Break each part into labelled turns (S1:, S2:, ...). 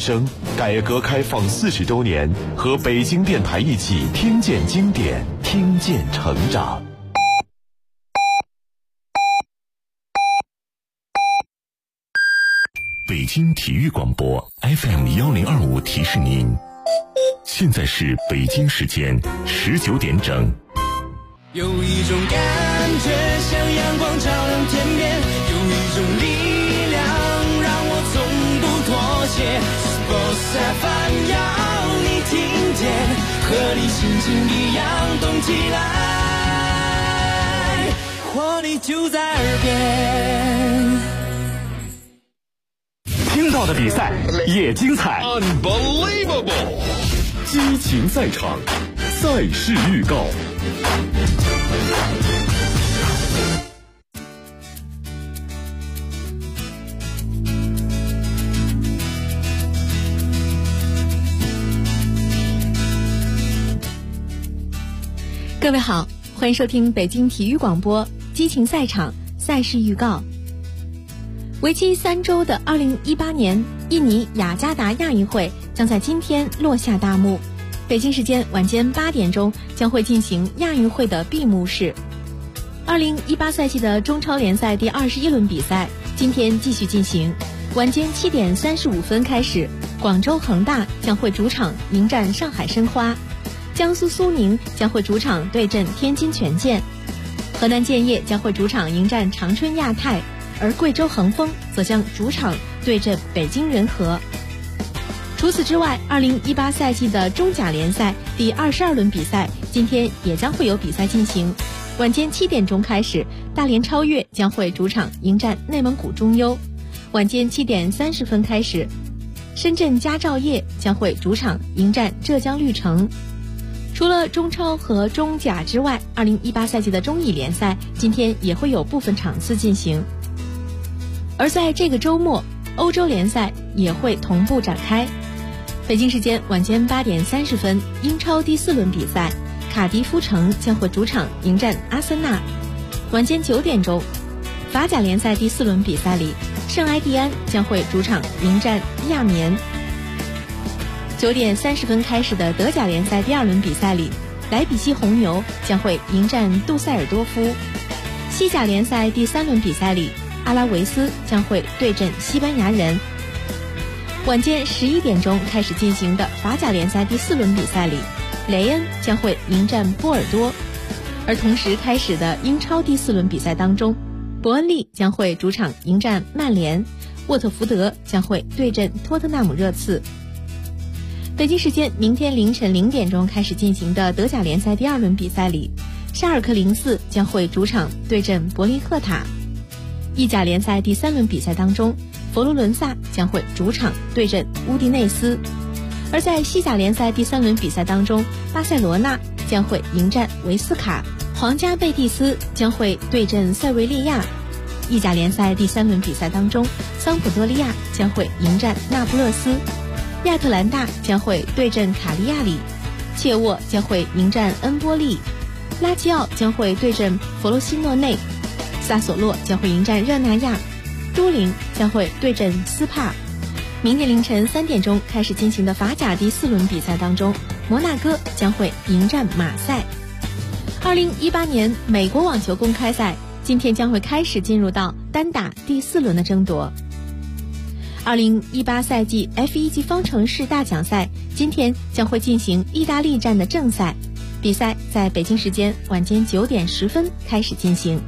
S1: 声，改革开放40周年，和北京电台一起听见经典，听见成长。北京体育广播 FM1025提示您，现在是北京时间19点整。
S2: 有一种感觉像阳光照亮天边，有一种力量让我从不妥协。Sports FM 要你听见，和你心情一样动起来，活力就在耳边。
S3: 听到的比赛也精彩
S1: Unbelievable！
S3: 激情赛场，赛事预告。
S4: 各位好，欢迎收听北京体育广播激情赛场赛事预告。为期3周的2018年印尼雅加达亚运会将在今天落下大幕。北京时间晚间8点钟将会进行亚运会的闭幕式。2018赛季的中超联赛第21轮比赛今天继续进行，晚间7点35分开始，广州恒大将会主场迎战上海申花，江苏苏宁将会主场对阵天津权健，河南建业将会主场迎战长春亚泰，而贵州恒丰则将主场对阵北京人和。除此之外，2018赛季的中甲联赛第22轮比赛今天也将会有比赛进行。晚间7点钟开始，大连超越将会主场迎战内蒙古中优。晚间7点30分开始，深圳佳兆业将会主场迎战浙江绿城。除了中超和中甲之外，2018赛季的中乙联赛今天也会有部分场次进行。而在这个周末，欧洲联赛也会同步展开。北京时间晚间8点30分，英超第4轮比赛，卡迪夫城将会主场迎战阿森纳。晚间9点钟，法甲联赛第4轮比赛里，圣埃蒂安将会主场迎战亚眠。9点30分开始的德甲联赛第2轮比赛里，莱比锡红牛将会迎战杜塞尔多夫。西甲联赛第3轮比赛里，阿拉维斯将会对阵西班牙人。晚间11点钟开始进行的法甲联赛第4轮比赛里，雷恩将会迎战波尔多。而同时开始的英超第4轮比赛当中，伯恩利将会主场迎战曼联，沃特福德将会对阵托特纳姆热刺。北京时间明天凌晨0点钟开始进行的德甲联赛第2轮比赛里，沙尔克04将会主场对阵柏林赫塔。意甲联赛第3轮比赛当中，佛罗伦萨将会主场对阵乌迪内斯。而在西甲联赛第3轮比赛当中，巴塞罗那将会迎战维斯卡，皇家贝蒂斯将会对阵塞维利亚。意甲联赛第3轮比赛当中，桑普多利亚将会迎战那不勒斯，亚特兰大将会对阵卡利亚里，切沃将会迎战恩波利，拉齐奥将会对阵弗罗西诺内，萨索洛将会迎战热那亚，都灵将会对阵斯帕。明天凌晨3点钟开始进行的法甲第4轮比赛当中，摩纳哥将会迎战马赛。2018年美国网球公开赛今天将会开始进入到单打第4轮的争夺。2018赛季 F1 级方程式大奖赛今天将会进行意大利站的正赛，比赛在北京时间晚间9点10分开始进行。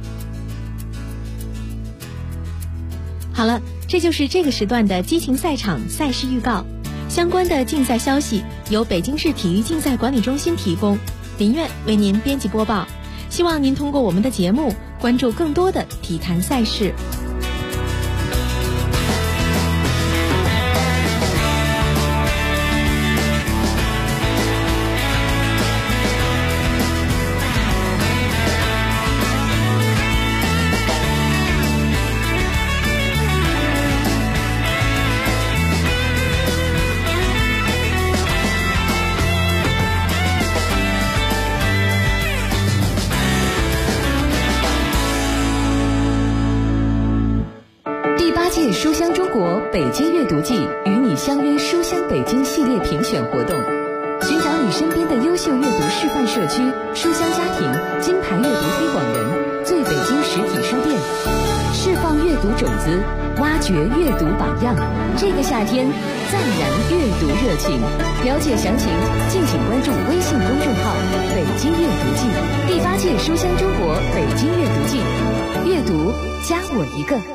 S4: 好了，这就是这个时段的激情赛场赛事预告。相关的竞赛消息由北京市体育竞赛管理中心提供，林苑为您编辑播报。希望您通过我们的节目关注更多的体坛赛事。
S5: 书香中国北京阅读季与你相约书香北京系列评选活动，寻找你身边的优秀阅读示范社区、书香家庭、金牌阅读推广人、最北京实体书店，释放阅读种子，挖掘阅读榜样。这个夏天再燃阅读热情。了解详情，敬请关注微信公众号“北京阅读季”，第8届书香中国北京阅读季，阅读加我一个。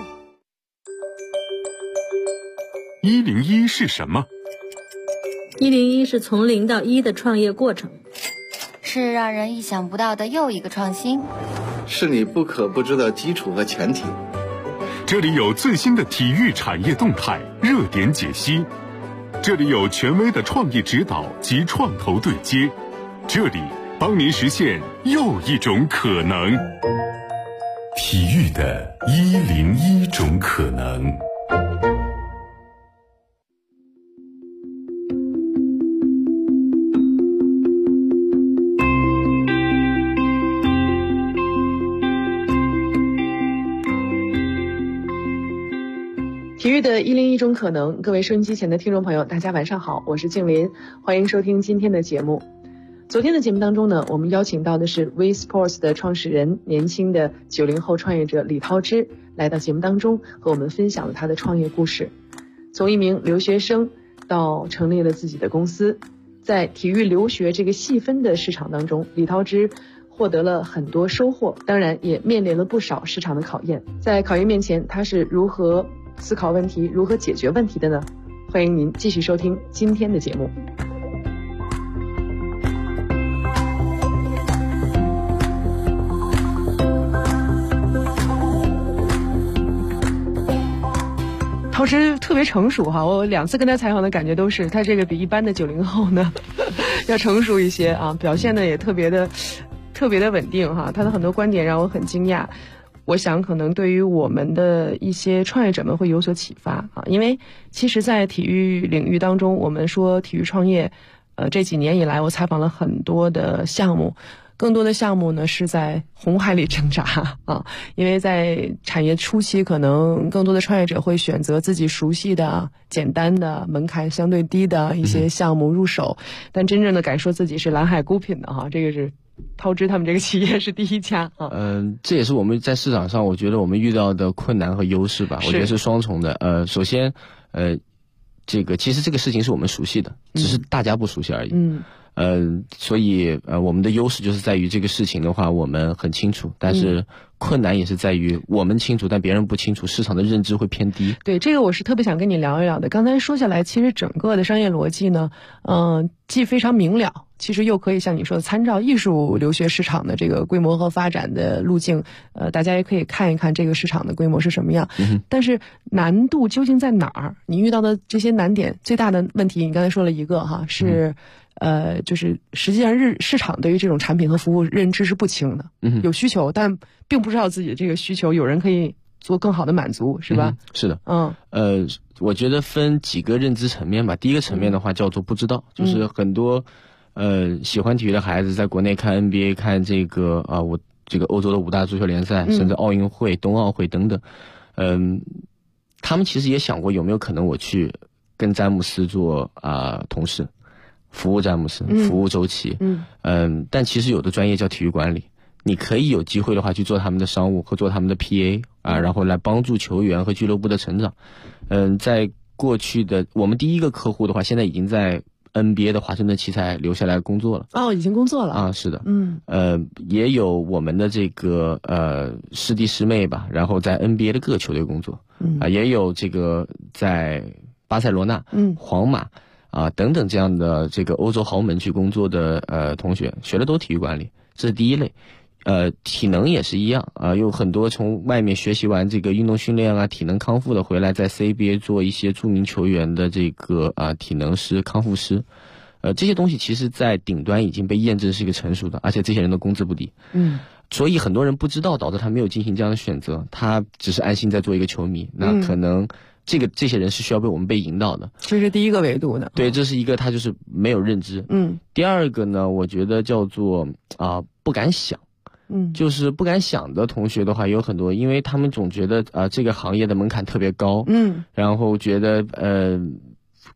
S3: 101是什么
S6: ？101是从0到1的创业过程，
S7: 是让人意想不到的又一个创新，
S8: 是你不可不知的基础和前提。
S3: 这里有最新的体育产业动态、热点解析，这里有权威的创业指导及创投对接，这里帮您实现又一种可能。
S1: 体育的101种可能。
S9: 体育的101种可能，各位收音机前的听众朋友，大家晚上好，我是静林，欢迎收听今天的节目。昨天的节目当中呢，我们邀请到的是 We Sports 的创始人，年轻的90后创业者李涛之，来到节目当中和我们分享了他的创业故事。从一名留学生到成立了自己的公司，在体育留学这个细分的市场当中，李涛之获得了很多收获，当然也面临了不少市场的考验。在考验面前，他是如何思考问题，如何解决问题的呢？欢迎您继续收听今天的节目。涛之特别成熟哈，我2次跟他采访的感觉都是他这个比一般的90后呢要成熟一些啊，表现的也特别的稳定哈，他的很多观点让我很惊讶。我想可能对于我们的一些创业者们会有所启发啊，因为其实在体育领域当中，我们说体育创业，这几年以来我采访了很多的项目，更多的项目呢是在红海里挣扎啊，因为在产业初期，可能更多的创业者会选择自己熟悉的、简单的、门槛相对低的一些项目入手，但真正的敢说自己是蓝海孤品的哈，这个是涛之他们这个企业是第1家啊。
S10: 这也是我们在市场上我觉得我们遇到的困难和优势吧，我觉得是双重的。首先其实这个事情是我们熟悉的，只是大家不熟悉而已。所以我们的优势就是在于这个事情的话我们很清楚，但是困难也是在于我们清楚但别人不清楚，市场的认知会偏低。
S9: 对，这个我是特别想跟你聊一聊的。刚才说下来，其实整个的商业逻辑呢，既非常明了，其实又可以像你说的参照艺术留学市场的这个规模和发展的路径，大家也可以看一看这个市场的规模是什么样。但是难度究竟在哪儿？你遇到的这些难点，最大的问题你刚才说了一个哈，是就是实际上市场对于这种产品和服务认知是不清的，有需求，但并不知道自己的这个需求有人可以做更好的满足，是吧？
S10: 是的。我觉得分几个认知层面吧。第一个层面的话叫做不知道，就是很多喜欢体育的孩子在国内看 NBA， 看这个我这个欧洲的5大足球联赛，甚至奥运会、冬奥会等等，他们其实也想过有没有可能我去跟詹姆斯做同事，服务詹姆斯，服务周琦。但其实有的专业叫体育管理，你可以有机会的话去做他们的商务和做他们的 PA 然后来帮助球员和俱乐部的成长。在过去的我们第一个客户的话，现在已经在 NBA 的华盛顿奇才留下来工作了。
S9: 已经工作了
S10: 是的。也有我们的这个师弟师妹吧，然后在 NBA 的各个球队工作。也有这个在巴塞罗那、皇马等等这样的这个欧洲豪门去工作的同学，学的都体育管理，这是第一类。体能也是一样有很多从外面学习完这个运动训练体能康复的回来，在 CBA 做一些著名球员的这个体能师、康复师。这些东西其实在顶端已经被验证是一个成熟的，而且这些人的工资不低。所以很多人不知道，导致他没有进行这样的选择，他只是安心在做一个球迷。那可能这些人是需要被我们被引导的，
S9: 这是第一个维度的。
S10: 对，这是一个他就是没有认知。第二个呢，我觉得叫做不敢想。就是不敢想的同学的话有很多，因为他们总觉得这个行业的门槛特别高。然后觉得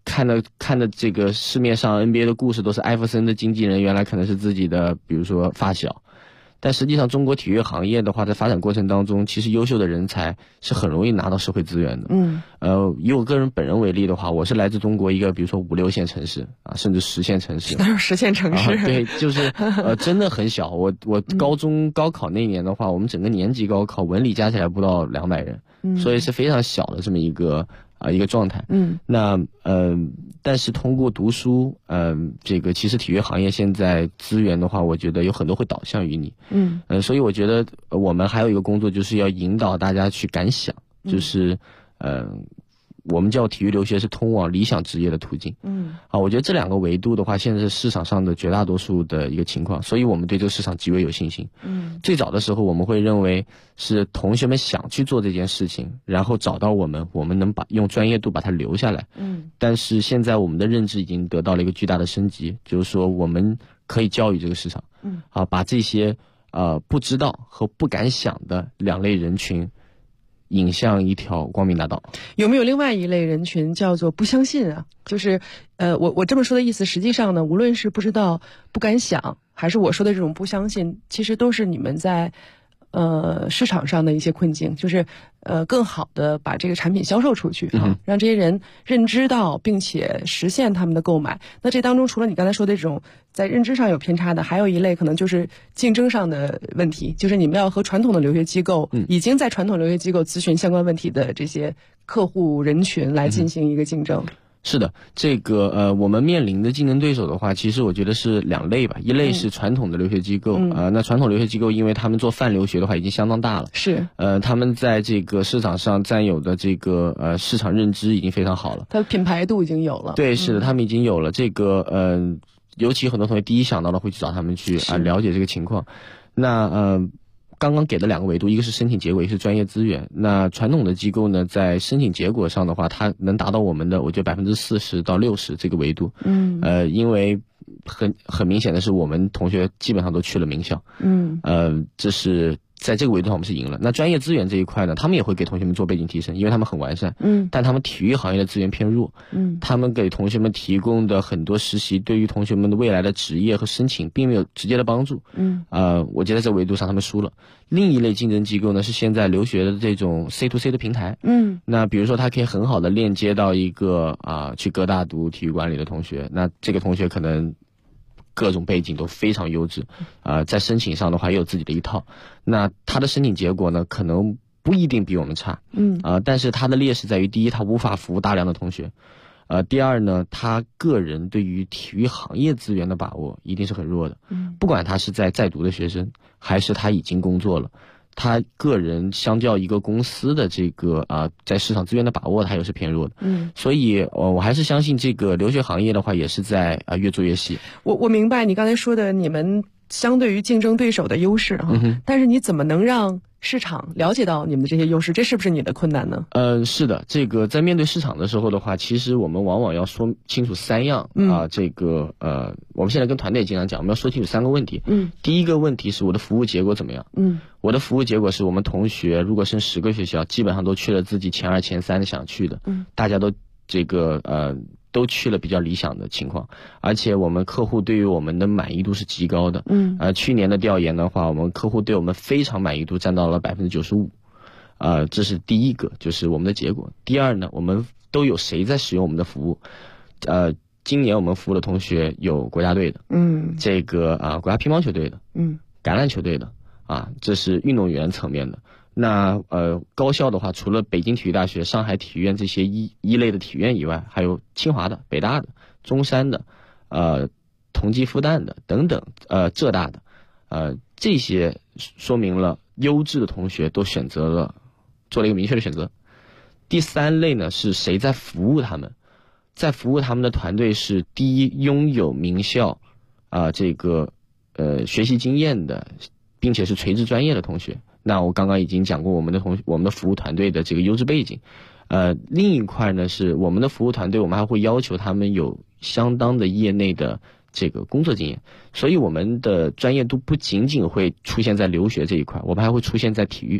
S10: 看的这个市面上 NBA 的故事都是艾弗森的经纪人原来可能是自己的比如说发小，但实际上中国体育行业的话，在发展过程当中，其实优秀的人才是很容易拿到社会资源的。以我个人本人为例的话，我是来自中国一个比如说5、6线城市啊，甚至10线城市。
S9: 哪有10线城市？
S10: 对，就是真的很小。我高中高考那年的话，我们整个年级高考文理加起来不到200人，所以是非常小的这么一个状态。但是通过读书，这个其实体育行业现在资源的话，我觉得有很多会导向于你。所以我觉得我们还有一个工作，就是要引导大家去敢想，就是我们叫体育留学是通往理想职业的途径。我觉得这2个维度的话，现在是市场上的绝大多数的一个情况，所以我们对这个市场极为有信心。最早的时候我们会认为是同学们想去做这件事情，然后找到我们能用专业度把它留下来。但是现在我们的认知已经得到了一个巨大的升级，就是说我们可以教育这个市场，把这些不知道和不敢想的2类人群引向一条光明大道。
S9: 有没有另外一类人群叫做不相信啊？就是我这么说的意思，实际上呢，无论是不知道、不敢想，还是我说的这种不相信，其实都是你们在市场上的一些困境，就是更好的把这个产品销售出去让这些人认知到并且实现他们的购买。那这当中除了你刚才说的这种在认知上有偏差的，还有一类可能就是竞争上的问题，就是你们要和传统的留学机构，已经在传统留学机构咨询相关问题的这些客户人群来进行一个竞争。
S10: 是的，这个我们面临的竞争对手的话，其实我觉得是2类吧。一类是传统的留学机构，那传统留学机构因为他们做泛留学的话已经相当大了，是他们在这个市场上占有的这个市场认知已经非常好了，
S9: 它的品牌度已经有了。
S10: 对，是的，他们已经有了这个尤其很多同学第一想到的会去找他们去了解这个情况。那刚刚给的2个维度，一个是申请结果，一个是专业资源。那传统的机构呢，在申请结果上的话，它能达到我们的，我觉得40%到60%这个维度。因为很明显的是，我们同学基本上都去了名校。这是在这个维度上我们是赢了。那专业资源这一块呢，他们也会给同学们做背景提升，因为他们很完善。但他们体育行业的资源偏弱。他们给同学们提供的很多实习，对于同学们的未来的职业和申请并没有直接的帮助。我觉得在维度上他们输了。另一类竞争机构呢，是现在留学的这种 C to C 的平台。那比如说他可以很好的链接到一个去哥大读体育管理的同学，那这个同学可能各种背景都非常优质，在申请上的话也有自己的一套。那他的申请结果呢，可能不一定比我们差。但是他的劣势在于，第一，他无法服务大量的同学。第二呢，他个人对于体育行业资源的把握一定是很弱的。不管他是在读的学生，还是他已经工作了，他个人相较一个公司的这个在市场资源的把握，他也是偏弱的。所以我还是相信这个留学行业的话，也是在越做越细。
S9: 我明白你刚才说的，你们相对于竞争对手的优势但是你怎么能让市场了解到你们的这些优势，这是不是你的困难呢？是
S10: 的，这个在面对市场的时候的话，其实我们往往要说清楚3样这个我们现在跟团队经常讲，我们要说清楚3个问题。第一个问题是我的服务结果怎么样？我的服务结果是我们同学如果升10个学校，基本上都去了自己前2、前3想去的，大家都这个都去了比较理想的情况，而且我们客户对于我们的满意度是极高的。去年的调研的话，我们客户对我们非常满意度占到了95%。这是第一个，就是我们的结果。第二呢，我们都有谁在使用我们的服务？今年我们服务的同学有国家队的，这个国家乒乓球队的，橄榄球队的，这是运动员层面的。那高校的话，除了北京体育大学、上海体育院这些一类的体院以外，还有清华的、北大的、中山的、同济复旦的等等，浙大的，这些说明了优质的同学都选择了，做了一个明确的选择。第3类呢，是谁在服务他们？在服务他们的团队是第一，拥有名校这个学习经验的，并且是垂直专业的同学。那我刚刚已经讲过我们的服务团队的这个优质背景。另一块呢，是我们的服务团队，我们还会要求他们有相当的业内的这个工作经验。所以我们的专业度不仅仅会出现在留学这一块，我们还会出现在体育。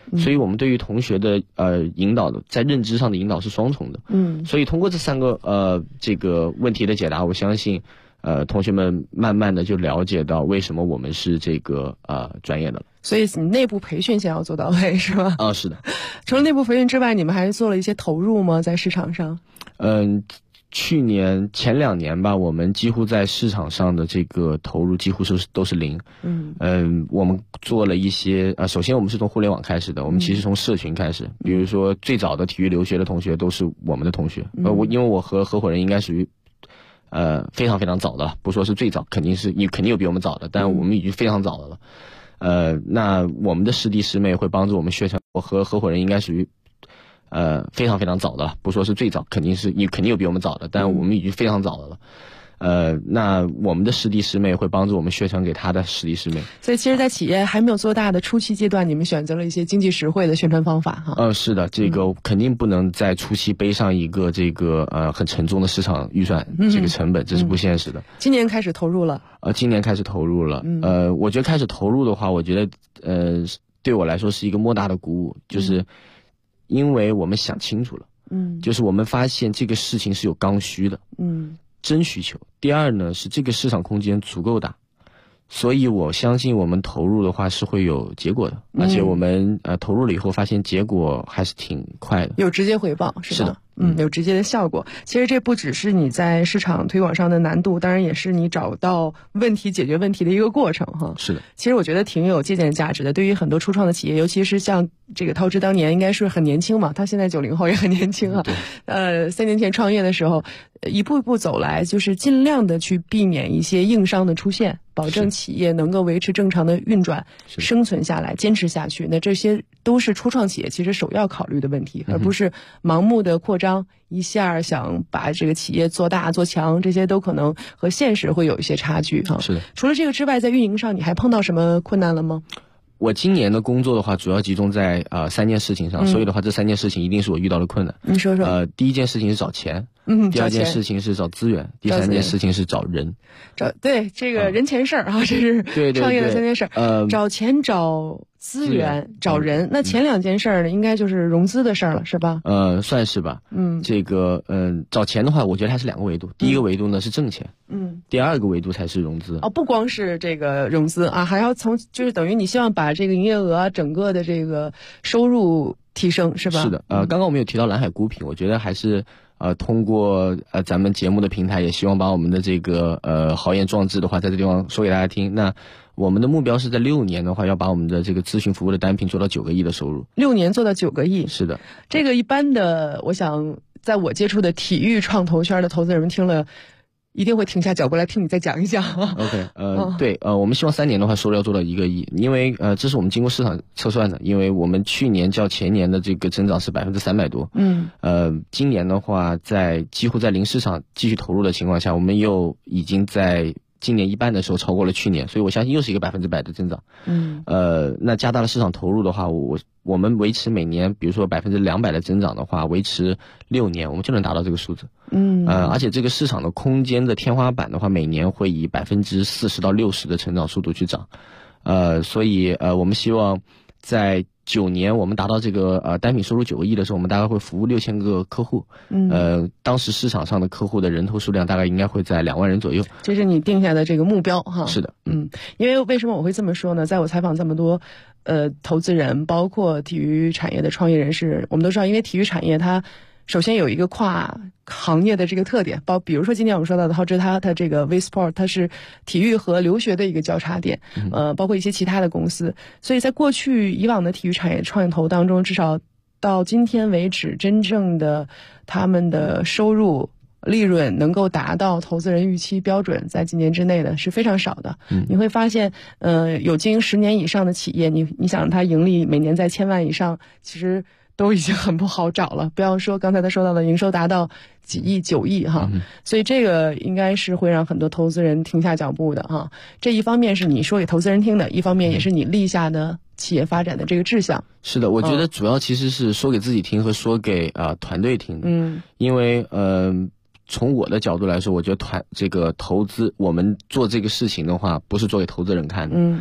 S10: 所以我们对于同学的引导的，在认知上的引导是双重的。所以通过这3个这个问题的解答，我相信同学们慢慢的就了解到为什么我们是这个专业的了。
S9: 所以你内部培训先要做到位，是吧？
S10: 是的。
S9: 除了内部培训之外，你们还做了一些投入吗？在市场上？
S10: 去年前2年吧，我们几乎在市场上的这个投入几乎都是零。我们做了一些首先我们是从互联网开始的，我们其实从社群开始，比如说最早的体育留学的同学都是我们的同学。因为我和合伙人应该属于非常非常早的了，不说是最早，肯定有比我们早的，但我们已经非常早的了。那我们的师弟师妹会帮助我们学成，我和合伙人应该属于非常非常早的了，不说是最早，肯定有比我们早的，但我们已经非常早的了。那我们的师弟师妹会帮助我们学成给他的师弟师妹。
S9: 所以其实在企业还没有做大的初期阶段，你们选择了一些经济实惠的宣传方法哈。
S10: 是的，这个肯定不能在初期背上一个这个很沉重的市场预算，这个成本这是不现实的。
S9: 今年开始投入了。
S10: 今年开始投入了。我觉得开始投入的话，我觉得对我来说是一个莫大的鼓舞，就是因为我们想清楚了。就是我们发现这个事情是有刚需的。真需求。第二呢，是这个市场空间足够大，所以我相信我们投入的话是会有结果的，而且我们投入了以后发现结果还是挺快的，
S9: 有直接回报，是吧？
S10: 是的。
S9: 有直接的效果。其实这不只是你在市场推广上的难度，当然也是你找到问题、解决问题的一个过程哈。
S10: 是的。
S9: 其实我觉得挺有借鉴价值的，对于很多初创的企业，尤其是像这个涛之当年应该是很年轻嘛，他现在90后也很年轻啊。3年前创业的时候，一步一步走来，就是尽量的去避免一些硬伤的出现，保证企业能够维持正常的运转，生存下来，坚持下去。那这些都是初创企业其实首要考虑的问题，而不是盲目的扩张，一下想把这个企业做大做强，这些都可能和现实会有一些差距哈。
S10: 是的。
S9: 除了这个之外，在运营上你还碰到什么困难了吗？
S10: 我今年的工作的话，主要集中在3件事情上，所以的话，这3件事情一定是我遇到的困难。
S9: 你说说。
S10: 第一件事情是找钱，第二件事情是找资源，第3件事情是找人。
S9: 对这个人钱事儿啊，这是创业的3件事。找钱、找资源、找人。那前2件事儿呢，应该就是融资的事儿了，是吧？
S10: 算是吧。这个找钱的话，我觉得它是2个维度。第一个维度呢是挣钱，第2个维度才是融资。
S9: 不光是这个融资啊，还要就是等于你希望把这个营业额整个的这个收入提升，是吧？
S10: 是的。刚刚我们有提到蓝海孤品，我觉得还是通过咱们节目的平台，也希望把我们的这个豪言壮志的话，在这地方说给大家听。那我们的目标是在6年的话，要把我们的这个咨询服务的单品做到9个亿的收入。
S9: 6年做到9个亿。
S10: 是的。
S9: 这个一般的，我想在我接触的体育创投圈的投资人们听了，一定会停下脚步来听你再讲一讲。
S10: OK， 对，我们希望3年的话收入要做到1个亿，因为这是我们经过市场测算的，因为我们去年较前年的这个增长是300%多。今年的话，在几乎在零市场继续投入的情况下，我们又已经在今年一半的时候超过了去年，所以我相信又是一个100%的增长。那加大了市场投入的话，我们维持每年比如说200%的增长的话，维持6年，我们就能达到这个数字。而且这个市场的空间的天花板的话，每年会以40%到60%的成长速度去涨。所以我们希望在9年我们达到这个单品收入9个亿的时候，我们大概会服务6000个客户。当时市场上的客户的人头数量大概应该会在2万人左右。
S9: 这是你定下的这个目标哈。
S10: 是的。
S9: 因为为什么我会这么说呢？在我采访这么多投资人，包括体育产业的创业人士，我们都知道，因为体育产业它首先有一个跨行业的这个特点，比如说今天我们说到的浩之，它这个 V-Sport 它是体育和留学的一个交叉点，包括一些其他的公司。所以在过去以往的体育产业创业投当中，至少到今天为止，真正的他们的收入利润能够达到投资人预期标准，在几年之内的是非常少的。你会发现有经营10年以上的企业，你想它盈利每年在1000万以上，其实都已经很不好找了，不要说刚才他说到的营收达到几亿、9亿哈。所以这个应该是会让很多投资人停下脚步的哈。这一方面是你说给投资人听的，一方面也是你立下的企业发展的这个志向。
S10: 是的，我觉得主要其实是说给自己听和说给团队听的。因为从我的角度来说，我觉得这个投资我们做这个事情的话，不是做给投资人看的。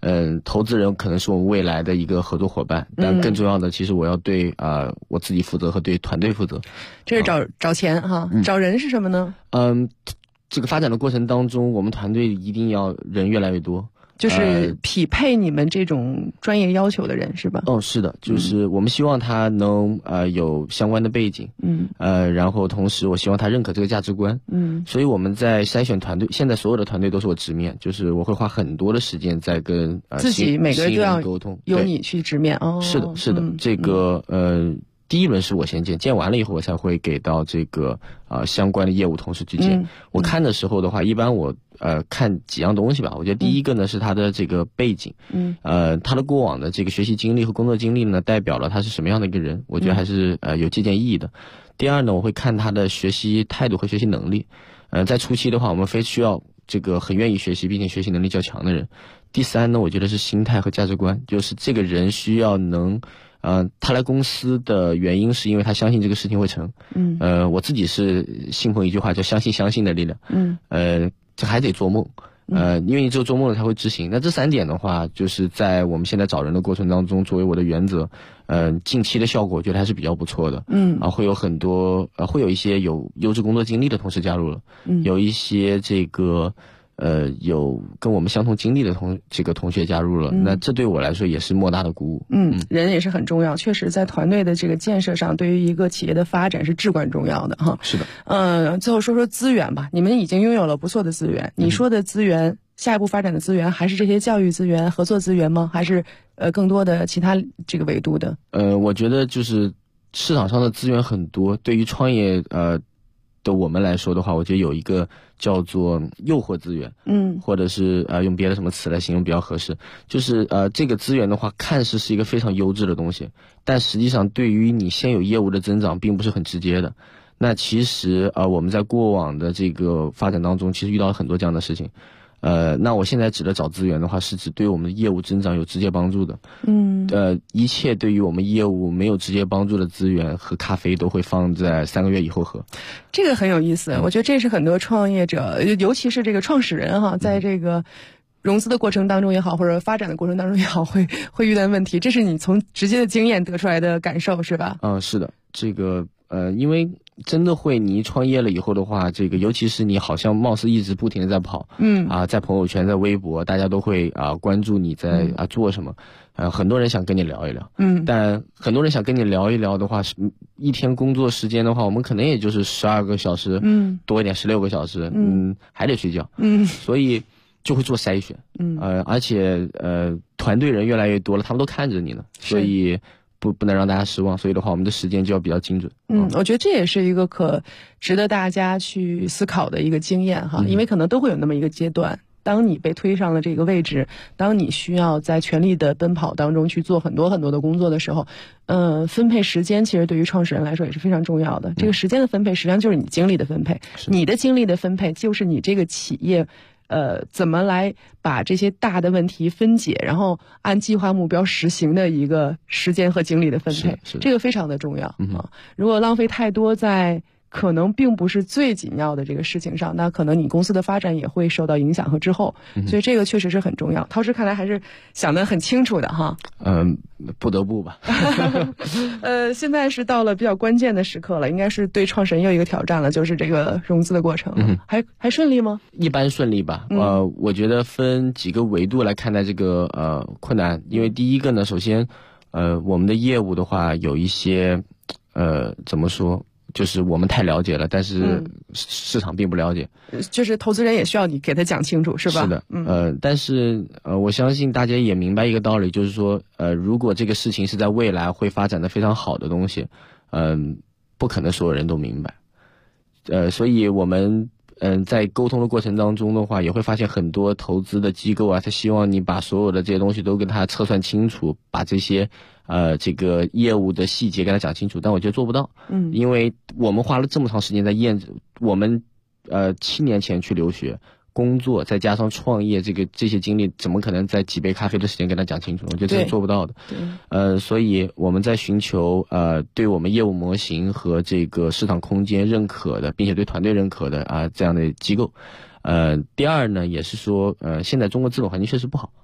S10: 投资人可能是我们未来的一个合作伙伴，但更重要的，其实我要对我自己负责和对团队负责。
S9: 这是找钱哈，找人是什么呢？
S10: 这个发展的过程当中，我们团队一定要人越来越多。
S9: 就是匹配你们这种专业要求的人是吧？
S10: 是的，就是我们希望他能有相关的背景，然后同时我希望他认可这个价值观，所以我们在筛选团队，现在所有的团队都是我直面，就是我会花很多的时间在跟
S9: 自己每个人都要
S10: 沟通，
S9: 由你去直面。
S10: 是的，这个第一轮是我先见完了以后，我才会给到这个相关的业务同事去见。我看的时候的话，一般我看几样东西吧。我觉得第一个呢是他的这个背景，他的过往的这个学习经历和工作经历呢，代表了他是什么样的一个人，我觉得还是有借鉴意义的。第二呢，我会看他的学习态度和学习能力。在初期的话，我们非需要这个很愿意学习并且学习能力较强的人。第三呢，我觉得是心态和价值观，就是这个人需要能。他来公司的原因是因为他相信这个事情会成。我自己是信奉一句话叫相信的力量。这还得做梦。因为你只有做梦了才会执行。那这3点的话，就是在我们现在找人的过程当中，作为我的原则。近期的效果我觉得还是比较不错的。会有很多会有一些有优质工作经历的同事加入了。有一些这个。有跟我们相同经历的同学加入了，那这对我来说也是莫大的鼓舞。
S9: 人也是很重要，确实在团队的这个建设上，对于一个企业的发展是至关重要的哈。
S10: 是的。
S9: 最后说说资源吧，你们已经拥有了不错的资源。你说的资源，下一步发展的资源，还是这些教育资源、合作资源吗？还是更多的其他这个维度的？
S10: 我觉得就是市场上的资源很多，对于创业的我们来说的话，我觉得有一个叫做诱惑资源，或者是用别的什么词来形容比较合适，就是这个资源的话，看似是一个非常优质的东西，但实际上对于你现有业务的增长并不是很直接的。那其实我们在过往的这个发展当中，其实遇到了很多这样的事情。那我现在指的找资源的话，是指对我们的业务增长有直接帮助的。一切对于我们业务没有直接帮助的资源和咖啡都会放在3个月以后喝。
S9: 这个很有意思，我觉得这是很多创业者，尤其是这个创始人哈，在这个融资的过程当中也好，或者发展的过程当中也好，会遇到问题。这是你从直接的经验得出来的感受是吧？
S10: 是的，这个因为真的会，你一创业了以后的话，这个尤其是你好像貌似一直不停的在跑，在朋友圈、在微博，大家都会关注你在做什么，很多人想跟你聊一聊，但很多人想跟你聊一聊的话，一天工作时间的话，我们可能也就是12个小时，多一点16个小时，还得睡觉，所以就会做筛选，而且团队人越来越多了，他们都看着你呢，所以。不能让大家失望，所以的话，我们的时间就要比较精准。
S9: 我觉得这也是一个可值得大家去思考的一个经验哈，因为可能都会有那么一个阶段，当你被推上了这个位置，当你需要在全力的奔跑当中去做很多很多的工作的时候，分配时间其实对于创始人来说也是非常重要的。这个时间的分配实际上就是你精力的分配，你的精力的分配就是你这个企业。怎么来把这些大的问题分解，然后按计划目标实行的一个时间和精力的分配，这个非常的重要啊！如果浪费太多在可能并不是最紧要的这个事情上，那可能你公司的发展也会受到影响和滞后，所以这个确实是很重要。陶师看来还是想得很清楚的哈。
S10: 不得不吧。
S9: 现在是到了比较关键的时刻了，应该是对创始人又一个挑战了，就是这个融资的过程，还顺利吗？
S10: 一般顺利吧。我觉得分几个维度来看待这个困难，因为第一个呢，首先我们的业务的话有一些怎么说？就是我们太了解了，但是市场并不了解，
S9: 就是投资人也需要你给他讲清楚，是吧？
S10: 是的，但是我相信大家也明白一个道理，就是说，如果这个事情是在未来会发展的非常好的东西，不可能所有人都明白，所以我们在沟通的过程当中的话，也会发现很多投资的机构他希望你把所有的这些东西都跟他测算清楚，把这些这个业务的细节跟他讲清楚，但我觉得做不到，因为我们花了这么长时间在验证，我们7年前去留学工作，再加上创业，这些经历怎么可能在几杯咖啡的时间跟他讲清楚？我觉得这是做不到的。所以我们在寻求对我们业务模型和这个市场空间认可的，并且对团队认可的这样的机构。第二呢，也是说现在中国资本环境确实不好。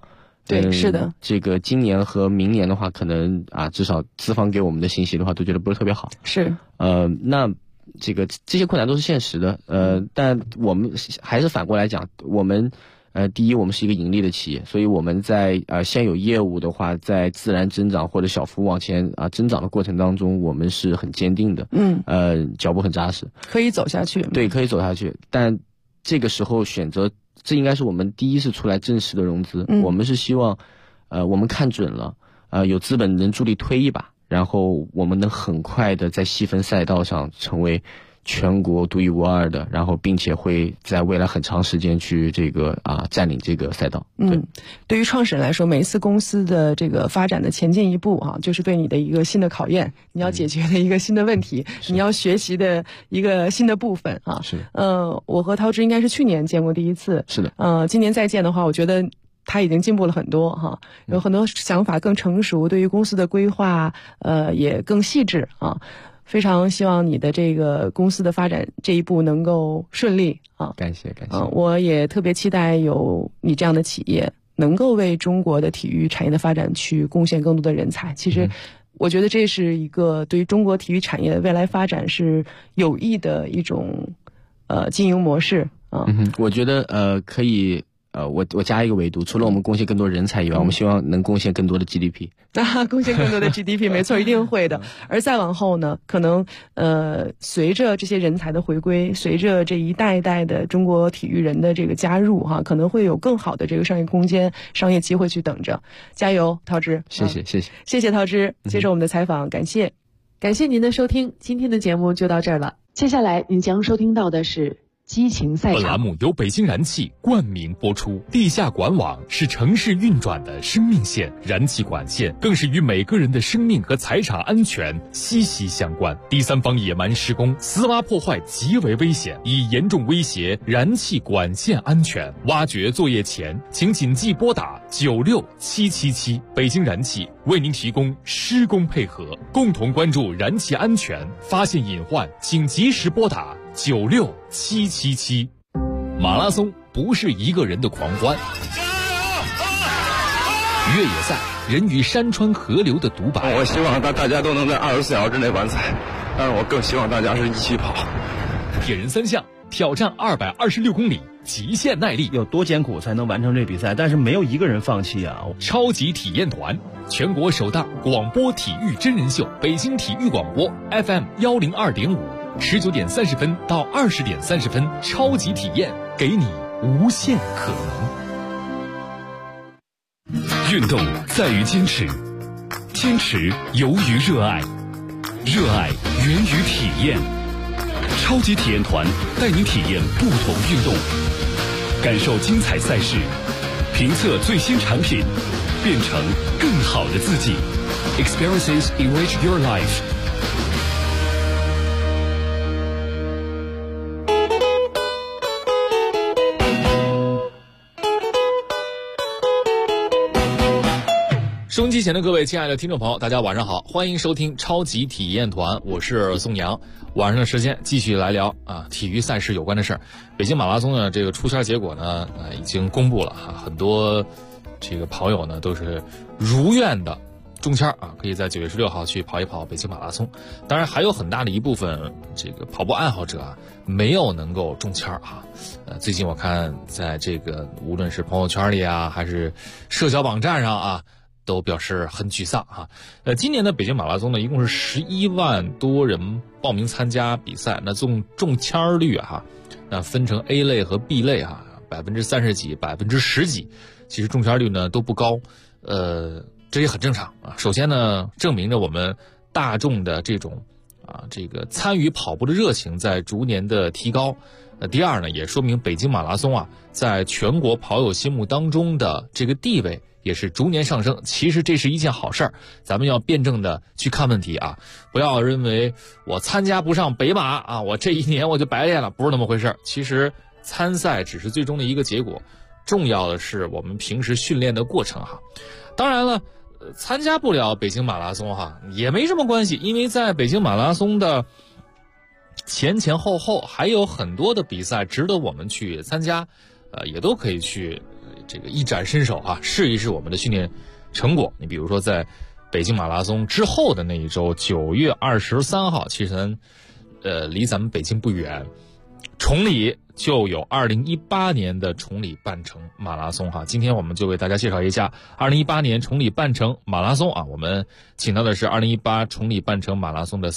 S9: 对，是的。
S10: 这个今年和明年的话，可能至少资方给我们的信息的话，都觉得不是特别好。
S9: 是。
S10: 那这些困难都是现实的。但我们还是反过来讲，我们第一，我们是一个盈利的企业，所以我们在现有业务的话，在自然增长或者小幅往前增长的过程当中，我们是很坚定的。脚步很扎实，
S9: 可以走下去。
S10: 对，可以走下去。但这个时候选择，这应该是我们第一次出来正式的融资。我们是希望，我们看准了，有资本能助力推一把，然后我们能很快的在细分赛道上成为全国独一无二的，然后并且会在未来很长时间去占领这个赛道。
S9: 对于创始人来说，每一次公司的这个发展的前进一步就是对你的一个新的考验，你要解决的一个新的问题，你要学习的一个新的部分
S10: 是。
S9: 我和陶芝应该是去年见过第一次。
S10: 是的。
S9: 今年再见的话，我觉得他已经进步了很多有很多想法更成熟，对于公司的规划也更细致非常希望你的这个公司的发展这一步能够顺利
S10: 感谢。
S9: 我也特别期待有你这样的企业能够为中国的体育产业的发展去贡献更多的人才。其实我觉得这是一个对于中国体育产业未来发展是有益的一种经营模式
S10: 我觉得可以。我加一个维度，除了我们贡献更多人才以外，我们希望能贡献更多的 GDP。
S9: 贡献更多的 GDP， 没错，一定会的。而再往后呢，可能随着这些人才的回归，随着这一代一代的中国体育人的这个加入可能会有更好的这个商业空间、商业机会去等着。加油，陶芝！
S10: 谢
S9: 谢陶芝。接受我们的采访，感谢您的收听，今天的节目就到这儿了。接下来您将收听到的是激情赛场。
S11: 本栏目由北京燃气冠名播出。地下管网是城市运转的生命线，燃气管线更是与每个人的生命和财产安全息息相关。第三方野蛮施工、私挖破坏极为危险，已严重威胁燃气管线安全。挖掘作业前，请谨记拨打96777。北京燃气为您提供施工配合，共同关注燃气安全，发现隐患请及时拨打96777。马拉松不是一个人的狂欢，越野赛人与山川河流的独白。
S12: 我希望大家都能在24小时之内完赛，但是我更希望大家是一起跑。
S11: 铁人三项挑战226公里，极限耐力，
S13: 有多艰苦才能完成这比赛？但是没有一个人放弃啊！
S11: 超级体验团，全国首档广播体育真人秀，北京体育广播 FM 102.5，19:30到20:30，超级体验，给你无限可能。运动在于坚持，坚持由于热爱，热爱源于体验。超级体验团带你体验不同运动，感受精彩赛事，评测最新产品，变成更好的自己。Experiences enrich your life。收音机前的各位亲爱的听众朋友，大家晚上好，欢迎收听超级体验团，我是宋阳。晚上的时间继续来聊体育赛事有关的事儿。北京马拉松呢，这个出圈结果呢已经公布了很多这个跑友呢都是如愿的中签可以在9月16号去跑一跑北京马拉松。当然还有很大的一部分这个跑步爱好者没有能够中签最近我看在这个无论是朋友圈里还是社交网站上都表示很沮丧今年的北京马拉松呢，一共是11万多人报名参加比赛，那中签率那分成 A 类和 B 类30%几10%几，其实中签率呢都不高，这也很正常首先呢，证明着我们大众的这种这个参与跑步的热情在逐年的提高。第二呢，也说明北京马拉松在全国跑友心目当中的这个地位也是逐年上升。其实这是一件好事儿，咱们要辩证的去看问题不要认为我参加不上北马我这一年我就白练了，不是那么回事。其实参赛只是最终的一个结果，重要的是我们平时训练的过程当然了，参加不了北京马拉松也没什么关系，因为在北京马拉松的前后还有很多的比赛值得我们去参加，也都可以去这个一展身手啊，试一试我们的训练成果。你比如说在北京马拉松之后的那一周，9月23号，其实离咱们北京不远，崇礼就有2018年的崇礼半程马拉松哈。今天我们就为大家介绍一下2018年崇礼半程马拉松啊，我们请到的是2018崇礼半程马拉松的